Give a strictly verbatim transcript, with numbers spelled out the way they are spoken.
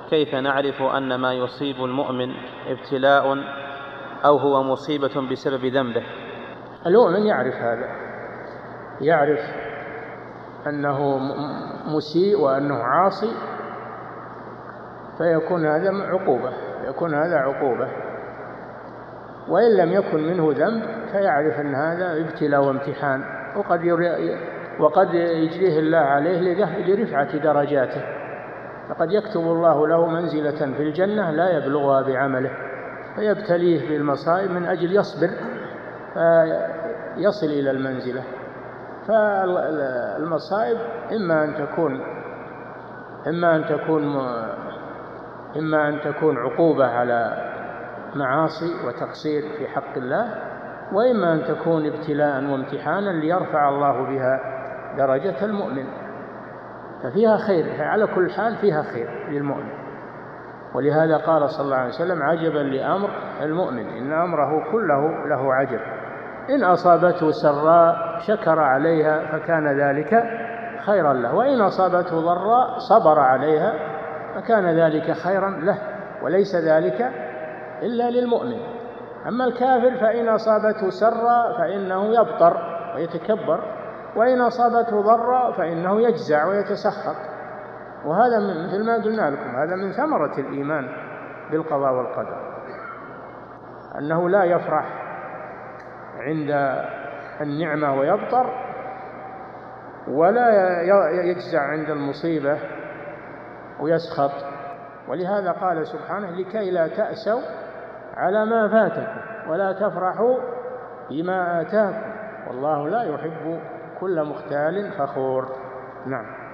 كيف نعرف أن ما يصيب المؤمن ابتلاء أو هو مصيبة بسبب ذنبه؟ المؤمن يعرف هذا، يعرف أنه مسيء وأنه عاصي، فيكون هذا عقوبة، يكون هذا عقوبة. وإن لم يكن منه ذنب فيعرف أن هذا ابتلاء وامتحان، وقد وقد يجريه الله عليه لرفعة درجاته، فقد يكتب الله له منزلة في الجنة لا يبلغها بعمله، فيبتليه بالمصائب من أجل يصبر فيصل إلى المنزلة. فالمصائب إما أن تكون إما أن تكون إما أن تكون عقوبة على معاصي وتقصير في حق الله، وإما أن تكون ابتلاء وامتحانا ليرفع الله بها درجة المؤمن، ففيها خير، على كل حال فيها خير للمؤمن. ولهذا قال صلى الله عليه وسلم: عجبا لأمر المؤمن إن أمره كله له عجب، إن أصابته سراء شكر عليها فكان ذلك خيرا له، وإن أصابته ضراء صبر عليها فكان ذلك خيرا له، وليس ذلك إلا للمؤمن. أما الكافر فإن أصابته سراء فإنه يبطر ويتكبر، وإن أصابته ضراء فإنه يجزع ويتسخط. وهذا مثل ما قلنا لكم، هذا من ثمرة الإيمان بالقضاء والقدر، أنه لا يفرح عند النعمة ويبطر، ولا يجزع عند المصيبة ويسخط. ولهذا قال سبحانه: لكي لا تأسوا على ما فاتكم ولا تفرحوا بما آتاكم والله لا يحب كل مختال فخور. نعم.